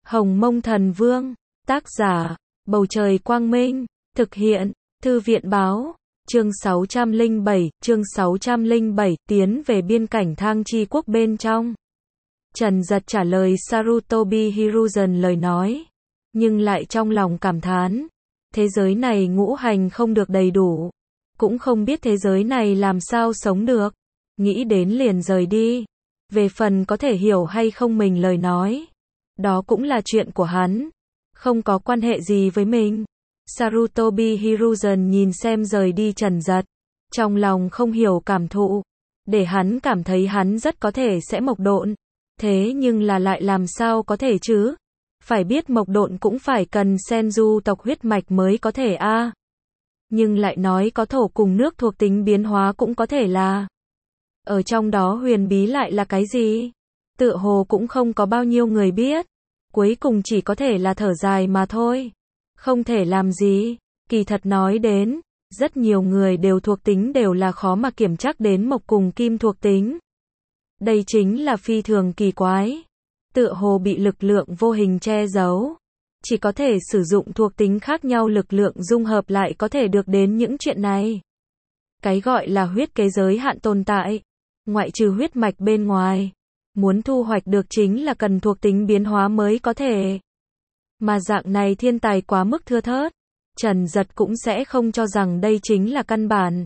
Hồng Mông Thần Vương, tác giả, Bầu Trời Quang Minh, thực hiện, Thư viện Báo, chương 607, tiến về biên cảnh Thang Chi quốc bên trong. Trần Dật trả lời Sarutobi Hiruzen lời nói, nhưng lại trong lòng cảm thán, thế giới này ngũ hành không được đầy đủ, cũng không biết thế giới này làm sao sống được, nghĩ đến liền rời đi. Về phần có thể hiểu hay không mình lời nói, đó cũng là chuyện của hắn, không có quan hệ gì với mình. Sarutobi Hiruzen nhìn xem rời đi Trần Dật, trong lòng không hiểu cảm thụ, để hắn cảm thấy hắn rất có thể sẽ mộc độn, thế nhưng là lại làm sao có thể chứ? Phải biết mộc độn cũng phải cần Senju tộc huyết mạch mới có thể a. Nhưng lại nói có thổ cùng nước thuộc tính biến hóa cũng có thể là. Ở trong đó huyền bí lại là cái gì? Tựa hồ cũng không có bao nhiêu người biết. Cuối cùng chỉ có thể là thở dài mà thôi. Không thể làm gì. Kỳ thật nói đến, rất nhiều người đều thuộc tính đều là khó mà kiểm chắc đến mộc cùng kim thuộc tính. Đây chính là phi thường kỳ quái. Tựa hồ bị lực lượng vô hình che giấu. Chỉ có thể sử dụng thuộc tính khác nhau lực lượng dung hợp lại có thể được đến những chuyện này. Cái gọi là huyết kế giới hạn tồn tại. Ngoại trừ huyết mạch bên ngoài. Muốn thu hoạch được chính là cần thuộc tính biến hóa mới có thể. Mà dạng này thiên tài quá mức thưa thớt. Trần Dật cũng sẽ không cho rằng đây chính là căn bản.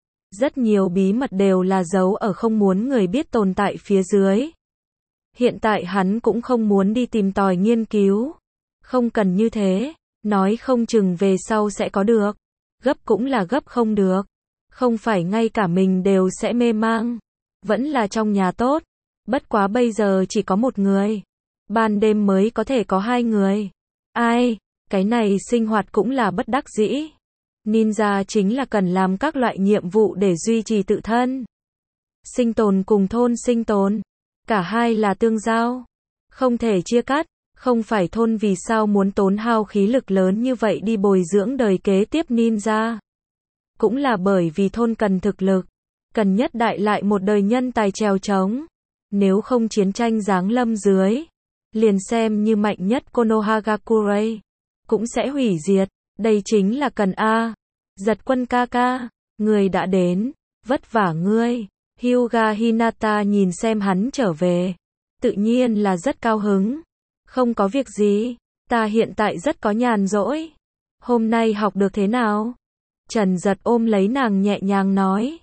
Rất nhiều bí mật đều là giấu ở không muốn người biết tồn tại phía dưới. Hiện tại hắn cũng không muốn đi tìm tòi nghiên cứu. Không cần như thế, nói không chừng về sau sẽ có được. Gấp cũng là gấp không được. Không phải ngay cả mình đều sẽ mê mang. Vẫn là trong nhà tốt. Bất quá bây giờ chỉ có một người. Ban đêm mới có thể có hai người. Ai, cái này sinh hoạt cũng là bất đắc dĩ. Ninja chính là cần làm các loại nhiệm vụ để duy trì tự thân. Sinh tồn cùng thôn sinh tồn. Cả hai là tương giao. Không thể chia cắt. Không phải thôn vì sao muốn tốn hao khí lực lớn như vậy đi bồi dưỡng đời kế tiếp ninja. Cũng là bởi vì thôn cần thực lực. Cần nhất đại lại một đời nhân tài trèo trống. Nếu không chiến tranh giáng lâm dưới. Liền xem như mạnh nhất Konohagakure. Cũng sẽ hủy diệt. Đây chính là cần A. Giật quân ca ca. Người đã đến. Vất vả ngươi. Hyuga Hinata nhìn xem hắn trở về. Tự nhiên là rất cao hứng. Không có việc gì. Ta hiện tại rất có nhàn rỗi. Hôm nay học được thế nào? Trần Dật ôm lấy nàng nhẹ nhàng nói.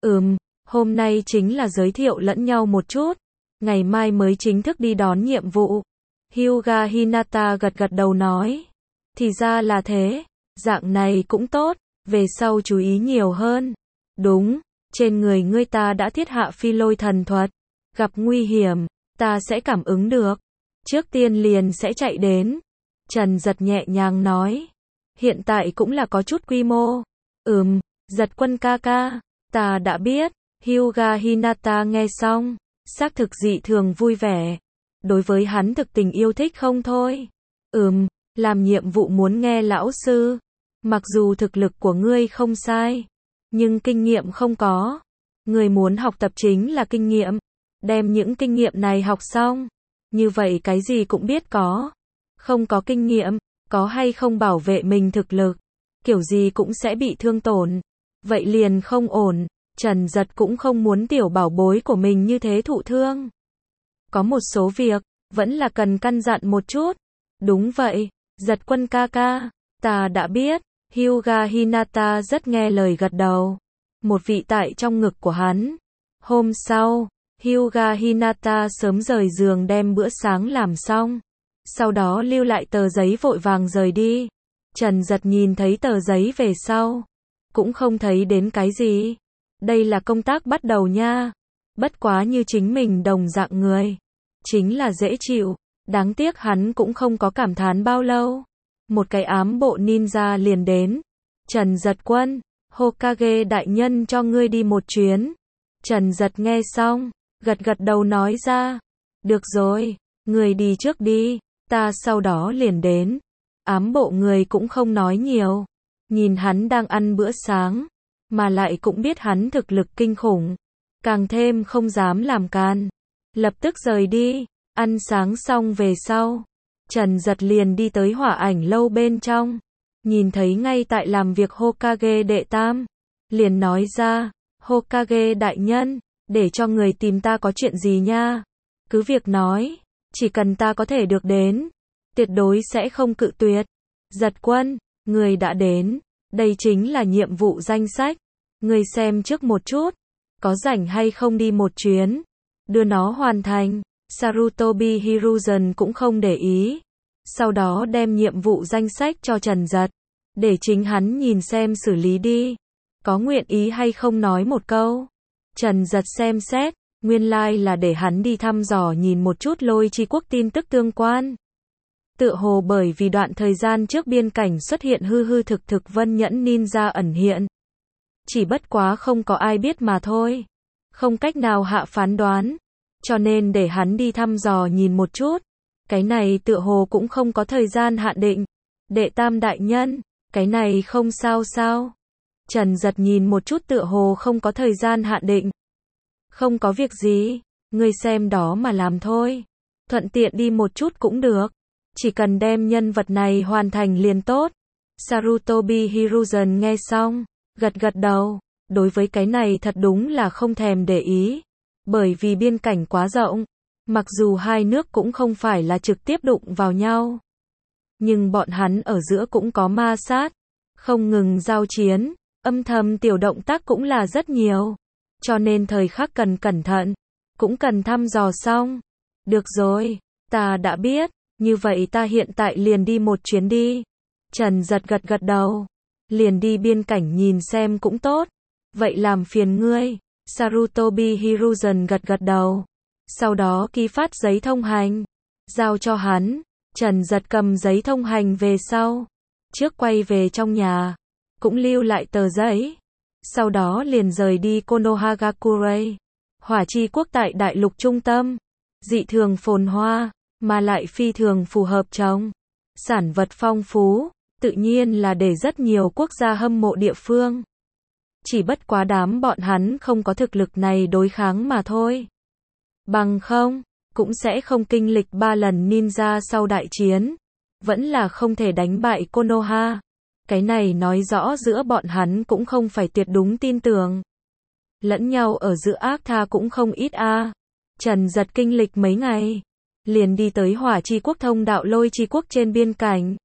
Hôm nay chính là giới thiệu lẫn nhau một chút. Ngày mai mới chính thức đi đón nhiệm vụ. Hyuga Hinata gật gật đầu nói. Thì ra là thế. Dạng này cũng tốt. Về sau chú ý nhiều hơn. Đúng. Trên người ngươi ta đã thiết hạ phi lôi thần thuật. Gặp nguy hiểm. Ta sẽ cảm ứng được. Trước tiên liền sẽ chạy đến. Trần Dật nhẹ nhàng nói. Hiện tại cũng là có chút quy mô. Dật quân ca ca. Ta đã biết. Hyuga Hinata nghe xong. Xác thực dị thường vui vẻ. Đối với hắn thực tình yêu thích không thôi. Làm nhiệm vụ muốn nghe lão sư. Mặc dù thực lực của ngươi không sai. Nhưng kinh nghiệm không có. Ngươi muốn học tập chính là kinh nghiệm. Đem những kinh nghiệm này học xong. Như vậy cái gì cũng biết có. Không có kinh nghiệm. Có hay không bảo vệ mình thực lực. Kiểu gì cũng sẽ bị thương tổn. Vậy liền không ổn. Trần Dật cũng không muốn tiểu bảo bối của mình như thế thụ thương. Có một số việc. Vẫn là cần căn dặn một chút. Đúng vậy. Dật quân ca ca. Ta đã biết. Hyuga Hinata rất nghe lời gật đầu. Một vị tại trong ngực của hắn. Hôm sau. Hyuga Hinata sớm rời giường đem bữa sáng làm xong. Sau đó lưu lại tờ giấy vội vàng rời đi. Trần Dật nhìn thấy tờ giấy về sau. Cũng không thấy đến cái gì. Đây là công tác bắt đầu nha. Bất quá như chính mình đồng dạng người. Chính là dễ chịu. Đáng tiếc hắn cũng không có cảm thán bao lâu. Một cái ám bộ ninja liền đến. Trần Dật quân. Hokage đại nhân cho ngươi đi một chuyến. Trần Dật nghe xong. Gật gật đầu nói ra. Được rồi. Người đi trước đi. Ta sau đó liền đến. Ám bộ người cũng không nói nhiều. Nhìn hắn đang ăn bữa sáng. Mà lại cũng biết hắn thực lực kinh khủng. Càng thêm không dám làm can. Lập tức rời đi. Ăn sáng xong về sau. Trần Giật liền đi tới hỏa ảnh lâu bên trong, nhìn thấy ngay tại làm việc Hokage đệ tam, liền nói ra, Hokage đại nhân, để cho người tìm ta có chuyện gì nha, cứ việc nói, chỉ cần ta có thể được đến, tuyệt đối sẽ không cự tuyệt. Giật Quân, người đã đến, đây chính là nhiệm vụ danh sách, người xem trước một chút, có rảnh hay không đi một chuyến, đưa nó hoàn thành. Sarutobi Hiruzen cũng không để ý, sau đó đem nhiệm vụ danh sách cho Trần Giật, để chính hắn nhìn xem xử lý đi, có nguyện ý hay không nói một câu. Trần Giật xem xét, nguyên lai là để hắn đi thăm dò nhìn một chút Lôi Chi Quốc tin tức tương quan. Tựa hồ bởi vì đoạn thời gian trước biên cảnh xuất hiện hư thực vân nhẫn ninja ẩn hiện. Chỉ bất quá không có ai biết mà thôi. Không cách nào hạ phán đoán. Cho nên để hắn đi thăm dò nhìn một chút. Cái này tựa hồ cũng không có thời gian hạn định. Đệ tam đại nhân, cái này không sao sao. Trần Giật nhìn một chút tựa hồ không có thời gian hạn định. Không có việc gì, ngươi xem đó mà làm thôi. Thuận tiện đi một chút cũng được. Chỉ cần đem nhân vật này hoàn thành liền tốt. Sarutobi Hiruzen nghe xong, gật đầu. Đối với cái này thật đúng là không thèm để ý. Bởi vì biên cảnh quá rộng. Mặc dù hai nước cũng không phải là trực tiếp đụng vào nhau. Nhưng bọn hắn ở giữa cũng có ma sát. Không ngừng giao chiến. Âm thầm tiểu động tác cũng là rất nhiều. Cho nên thời khắc cần cẩn thận. Cũng cần thăm dò xong. Được rồi, ta đã biết. Như vậy ta hiện tại liền đi một chuyến đi. Trần Giật gật đầu. Liền đi biên cảnh nhìn xem cũng tốt. Vậy làm phiền ngươi. Sarutobi Hiruzen gật đầu. Sau đó ký phát giấy thông hành. Giao cho hắn. Trần Giật cầm giấy thông hành về sau. Trước quay về trong nhà. Cũng lưu lại tờ giấy. Sau đó liền rời đi Konohagakure. Hỏa chi quốc tại đại lục trung tâm. Dị thường phồn hoa. Mà lại phi thường phù hợp trồng. Sản vật phong phú. Tự nhiên là để rất nhiều quốc gia hâm mộ địa phương. Chỉ bất quá đám bọn hắn không có thực lực này đối kháng mà thôi. Bằng không, cũng sẽ không kinh lịch 3 lần ninja sau đại chiến. Vẫn là không thể đánh bại Konoha. Cái này nói rõ giữa bọn hắn cũng không phải tuyệt đúng tin tưởng. Lẫn nhau ở giữa ác tha cũng không ít a. Trần Giật kinh lịch mấy ngày. Liền đi tới Hỏa Chi Quốc thông đạo Lôi Chi Quốc trên biên cảnh.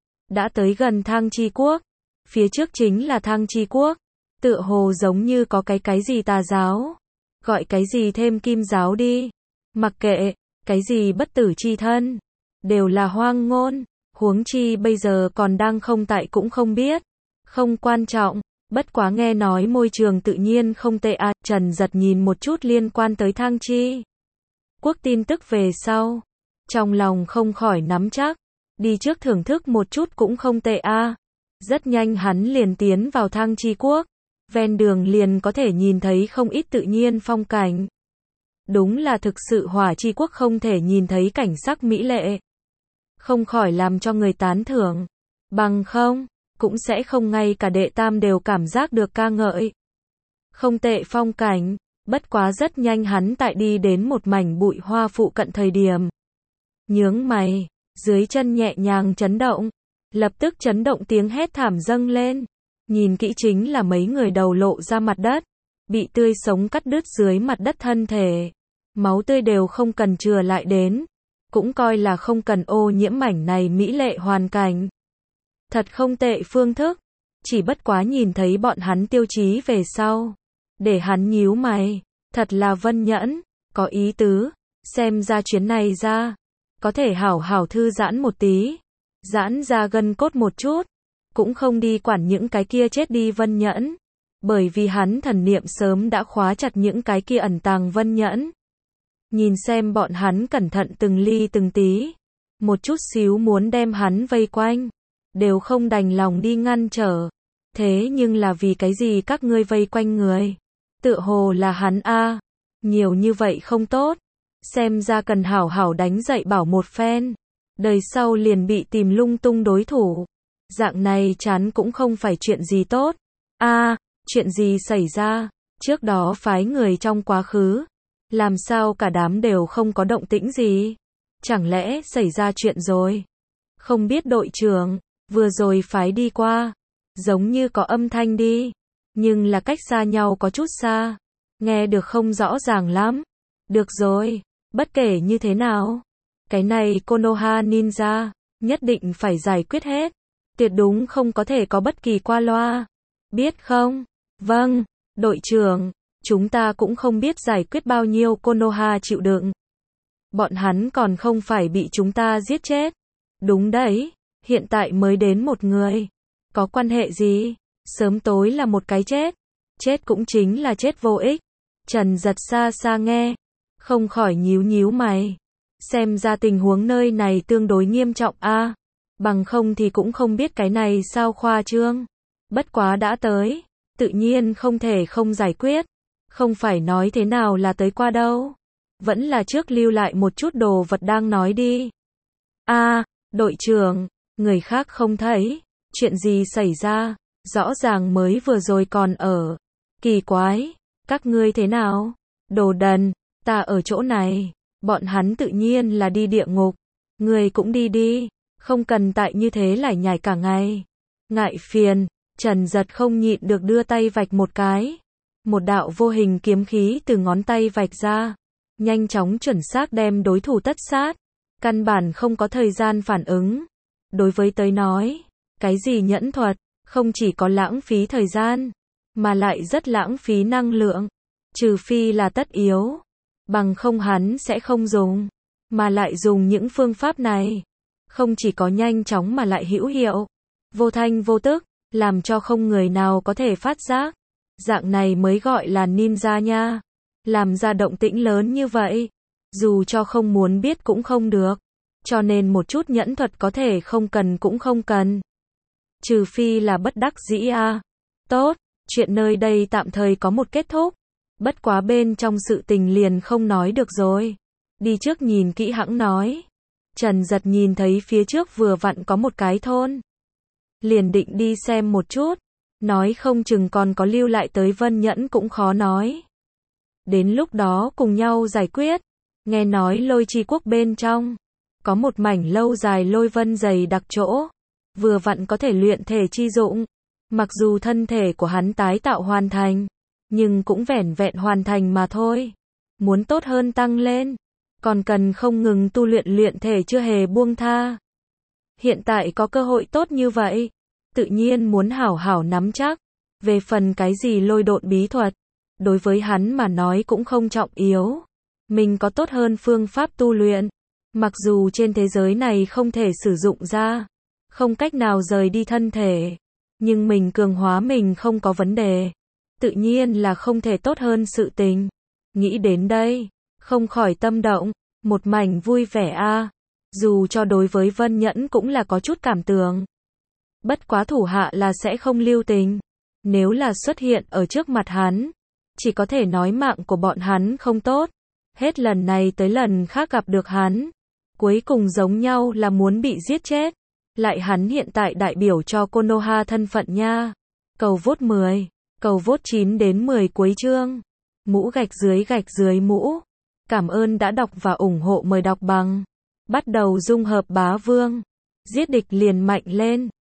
Đã tới gần Thang Chi Quốc. Phía trước chính là Thang Chi Quốc. Tựa hồ giống như có cái gì tà giáo. Gọi cái gì thêm kim giáo đi. Mặc kệ, cái gì bất tử chi thân. Đều là hoang ngôn. Huống chi bây giờ còn đang không tại cũng không biết. Không quan trọng. Bất quá nghe nói môi trường tự nhiên không tệ à. Trần Giật nhìn một chút liên quan tới Thang Chi Quốc tin tức về sau. Trong lòng không khỏi nắm chắc. Đi trước thưởng thức một chút cũng không tệ a. Rất nhanh hắn liền tiến vào Thang Chi Quốc. Ven đường liền có thể nhìn thấy không ít tự nhiên phong cảnh. Đúng là thực sự Hỏa Chi Quốc không thể nhìn thấy cảnh sắc mỹ lệ. Không khỏi làm cho người tán thưởng. Bằng không, cũng sẽ không ngay cả đệ tam đều cảm giác được ca ngợi. Không tệ phong cảnh. Bất quá rất nhanh hắn tại đi đến một mảnh bụi hoa phụ cận thời điểm. Nhướng mày, dưới chân nhẹ nhàng chấn động. Lập tức chấn động tiếng hét thảm dâng lên. Nhìn kỹ chính là mấy người đầu lộ ra mặt đất. Bị tươi sống cắt đứt dưới mặt đất thân thể. Máu tươi đều không cần chừa lại đến. Cũng coi là không cần ô nhiễm mảnh này mỹ lệ hoàn cảnh. Thật không tệ phương thức. Chỉ bất quá nhìn thấy bọn hắn tiêu chí về sau. Để hắn nhíu mày. Thật là Vân Nhẫn. Có ý tứ. Xem ra chuyến này ra. Có thể hảo hảo thư giãn một tí. Giãn ra gân cốt một chút. Cũng không đi quản những cái kia chết đi Vân Nhẫn. Bởi vì hắn thần niệm sớm đã khóa chặt những cái kia ẩn tàng Vân Nhẫn. Nhìn xem bọn hắn cẩn thận từng ly từng tí. Một chút xíu muốn đem hắn vây quanh. Đều không đành lòng đi ngăn trở. Thế nhưng là vì cái gì các ngươi vây quanh người? Tựa hồ là hắn a. Nhiều như vậy không tốt. Xem ra cần hảo hảo đánh dạy bảo một phen. Đời sau liền bị tìm lung tung đối thủ. Dạng này chán cũng không phải chuyện gì tốt. Chuyện gì xảy ra? Trước đó phái người trong quá khứ. Làm sao cả đám đều không có động tĩnh gì? Chẳng lẽ xảy ra chuyện rồi? Không biết đội trưởng, vừa rồi phái đi qua, giống như có âm thanh đi, nhưng là cách xa nhau có chút xa, nghe được không rõ ràng lắm. Được rồi, bất kể như thế nào, cái này Konoha Ninja, nhất định phải giải quyết hết, tuyệt đúng không có thể có bất kỳ qua loa. Biết không? Vâng, đội trưởng, chúng ta cũng không biết giải quyết bao nhiêu Konoha chịu đựng. Bọn hắn còn không phải bị chúng ta giết chết. Đúng đấy, hiện tại mới đến một người. Có quan hệ gì? Sớm tối là một cái chết. Chết cũng chính là chết vô ích. Trần Giật xa xa nghe, không khỏi nhíu nhíu mày. Xem ra tình huống nơi này tương đối nghiêm trọng a. Bằng không thì cũng không biết cái này sao khoa trương. Bất quá đã tới, tự nhiên không thể không giải quyết. Không phải nói thế nào là tới qua đâu. Vẫn là trước lưu lại một chút đồ vật đang nói đi. Đội trưởng, người khác không thấy. Chuyện gì xảy ra? Rõ ràng mới vừa rồi còn ở. Kỳ quái, các ngươi thế nào? Đồ đần, ta ở chỗ này. Bọn hắn tự nhiên là đi địa ngục. Ngươi cũng đi đi. Không cần tại như thế lải nhải cả ngày. Ngại phiền, Trần Giật không nhịn được đưa tay vạch một cái. Một đạo vô hình kiếm khí từ ngón tay vạch ra. Nhanh chóng chuẩn xác đem đối thủ tất sát. Căn bản không có thời gian phản ứng. Đối với tới nói, cái gì nhẫn thuật, không chỉ có lãng phí thời gian, mà lại rất lãng phí năng lượng. Trừ phi là tất yếu, bằng không hắn sẽ không dùng. Mà lại dùng những phương pháp này, không chỉ có nhanh chóng mà lại hữu hiệu, vô thanh vô tức, làm cho không người nào có thể phát giác. Dạng này mới gọi là ninja nha. Làm ra động tĩnh lớn như vậy, dù cho không muốn biết cũng không được. Cho nên một chút nhẫn thuật có thể không cần cũng không cần. Trừ phi là bất đắc dĩ a. Tốt, chuyện nơi đây tạm thời có một kết thúc. Bất quá bên trong sự tình liền không nói được rồi. Đi trước nhìn kỹ hãng nói. Trần Giật nhìn thấy phía trước vừa vặn có một cái thôn. Liền định đi xem một chút. Nói không chừng còn có lưu lại tới Vân Nhẫn cũng khó nói. Đến lúc đó cùng nhau giải quyết. Nghe nói Lôi Chi Quốc bên trong có một mảnh lâu dài lôi vân dày đặc chỗ, vừa vặn có thể luyện thể chi dụng. Mặc dù thân thể của hắn tái tạo hoàn thành, nhưng cũng vẻn vẹn hoàn thành mà thôi. Muốn tốt hơn tăng lên, còn cần không ngừng tu luyện thể chưa hề buông tha. Hiện tại có cơ hội tốt như vậy, tự nhiên muốn hảo hảo nắm chắc. Về phần cái gì lôi độn bí thuật, đối với hắn mà nói cũng không trọng yếu. Mình có tốt hơn phương pháp tu luyện. Mặc dù trên thế giới này không thể sử dụng ra, không cách nào rời đi thân thể, nhưng mình cường hóa mình không có vấn đề. Tự nhiên là không thể tốt hơn sự tình. Nghĩ đến đây, không khỏi tâm động, một mảnh vui vẻ a. Dù cho đối với Vân Nhẫn cũng là có chút cảm tưởng. Bất quá thủ hạ là sẽ không lưu tình. Nếu là xuất hiện ở trước mặt hắn, chỉ có thể nói mạng của bọn hắn không tốt. Hết lần này tới lần khác gặp được hắn, cuối cùng giống nhau là muốn bị giết chết. Lại hắn hiện tại đại biểu cho Konoha thân phận nha. Cầu vote 10, cầu vote 9 đến 10 cuối chương. Mũ gạch dưới mũ. Cảm ơn đã đọc và ủng hộ, mời đọc bằng. Bắt đầu dung hợp bá vương. Giết địch liền mạnh lên.